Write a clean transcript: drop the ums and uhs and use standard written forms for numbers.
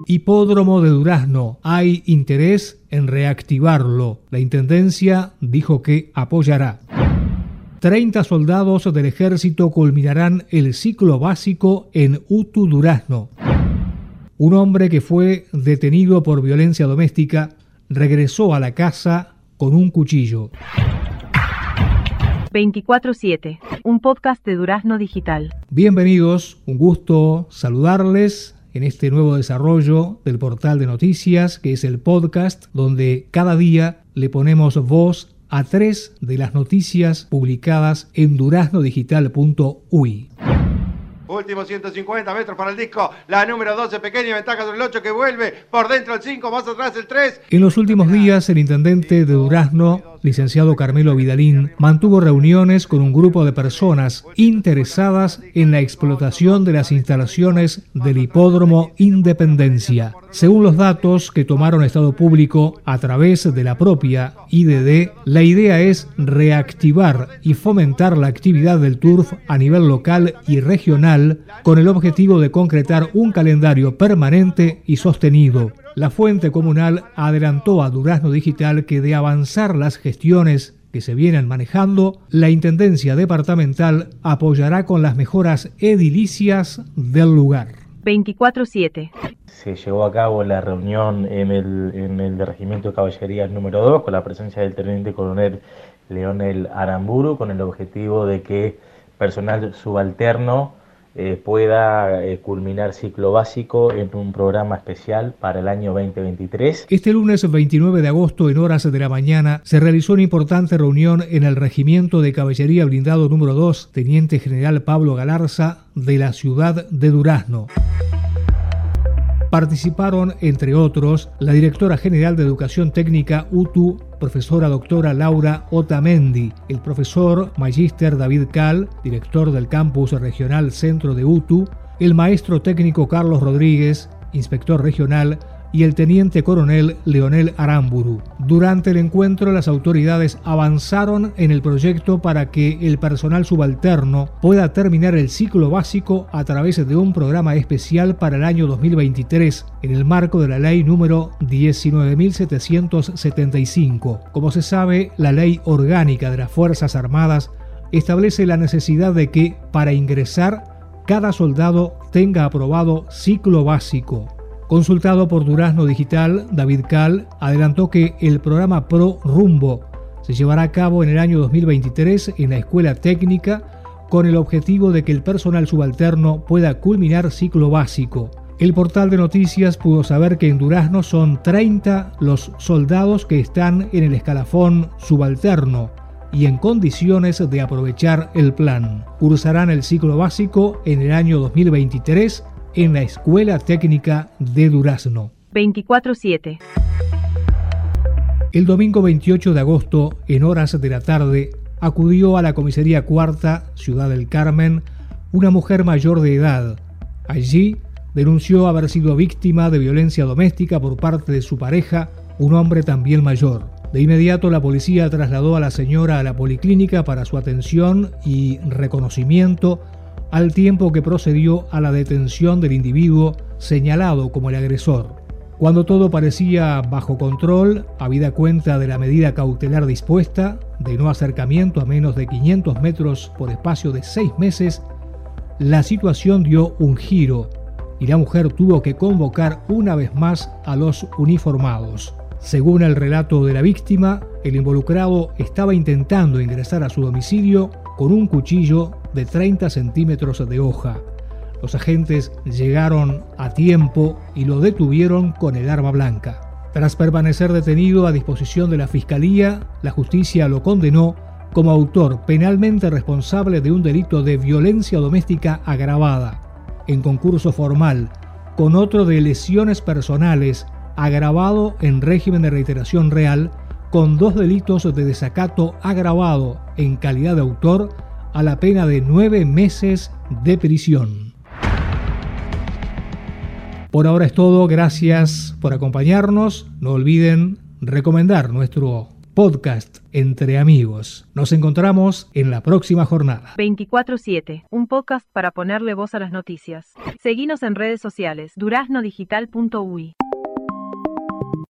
hipódromo de Durazno. Hay interés en reactivarlo. La Intendencia dijo que apoyará. 30 soldados del ejército culminarán el ciclo básico en UTU Durazno. Un hombre que fue detenido por violencia doméstica regresó a la casa con un cuchillo. 24/7, un podcast de Durazno Digital. Bienvenidos, un gusto saludarles en este nuevo desarrollo del portal de noticias, que es el podcast donde cada día le ponemos voz a 3 de las noticias publicadas en duraznodigital.uy. Último 150 metros para el disco, la número 12, pequeña ventaja sobre el 8 que vuelve, por dentro el 5, más atrás el 3. En los últimos días, el intendente de Durazno, licenciado Carmelo Vidalín, mantuvo reuniones con un grupo de personas interesadas en la explotación de las instalaciones del hipódromo Independencia. Según los datos que tomaron Estado Público a través de la propia IDD, la idea es reactivar y fomentar la actividad del turf a nivel local y regional con el objetivo de concretar un calendario permanente y sostenido. La fuente comunal adelantó a Durazno Digital que de avanzar las gestiones que se vienen manejando, la Intendencia Departamental apoyará con las mejoras edilicias del lugar. 24/7. Se llevó a cabo la reunión en el Regimiento de Caballería número 2 con la presencia del Teniente Coronel Leonel Aramburu, con el objetivo de que personal subalterno pueda culminar ciclo básico en un programa especial para el año 2023. Este lunes 29 de agosto, en horas de la mañana, se realizó una importante reunión en el Regimiento de Caballería Blindado número 2, Teniente General Pablo Galarza, de la ciudad de Durazno. Participaron, entre otros, la directora general de Educación Técnica UTU, profesora doctora Laura Otamendi, el profesor magíster David Cal, director del campus regional centro de UTU, el maestro técnico Carlos Rodríguez, inspector regional, y el teniente coronel Leonel Aramburu. Durante el encuentro, las autoridades avanzaron en el proyecto para que el personal subalterno pueda terminar el ciclo básico a través de un programa especial para el año 2023, en el marco de la ley número 19.775. Como se sabe, la ley orgánica de las Fuerzas Armadas establece la necesidad de que, para ingresar, cada soldado tenga aprobado ciclo básico. Consultado por Durazno Digital, David Cal adelantó que el programa Pro Rumbo se llevará a cabo en el año 2023 en la Escuela Técnica con el objetivo de que el personal subalterno pueda culminar ciclo básico. El portal de noticias pudo saber que en Durazno son 30 los soldados que están en el escalafón subalterno y en condiciones de aprovechar el plan. Cursarán el ciclo básico en el año 2023 en la Escuela Técnica de Durazno. 24/7. El domingo 28 de agosto, en horas de la tarde, acudió a la comisaría cuarta, Ciudad del Carmen, una mujer mayor de edad. Allí denunció haber sido víctima de violencia doméstica por parte de su pareja, un hombre también mayor. De inmediato, la policía trasladó a la señora a la policlínica para su atención y reconocimiento, al tiempo que procedió a la detención del individuo señalado como el agresor. Cuando todo parecía bajo control, habida cuenta de la medida cautelar dispuesta, de no acercamiento a menos de 500 metros por espacio de 6 meses, la situación dio un giro y la mujer tuvo que convocar una vez más a los uniformados. Según el relato de la víctima, el involucrado estaba intentando ingresar a su domicilio con un cuchillo de 30 centímetros de hoja. Los agentes llegaron a tiempo y lo detuvieron con el arma blanca. Tras permanecer detenido a disposición de la Fiscalía, la justicia lo condenó como autor penalmente responsable de un delito de violencia doméstica agravada, en concurso formal, con otro de lesiones personales, agravado en régimen de reiteración real, con 2 delitos de desacato agravado en calidad de autor, a la pena de 9 meses de prisión. Por ahora es todo, gracias por acompañarnos. No olviden recomendar nuestro podcast entre amigos. Nos encontramos en la próxima jornada. 24/7, un podcast para ponerle voz a las noticias. Seguinos en redes sociales, duraznodigital.uy.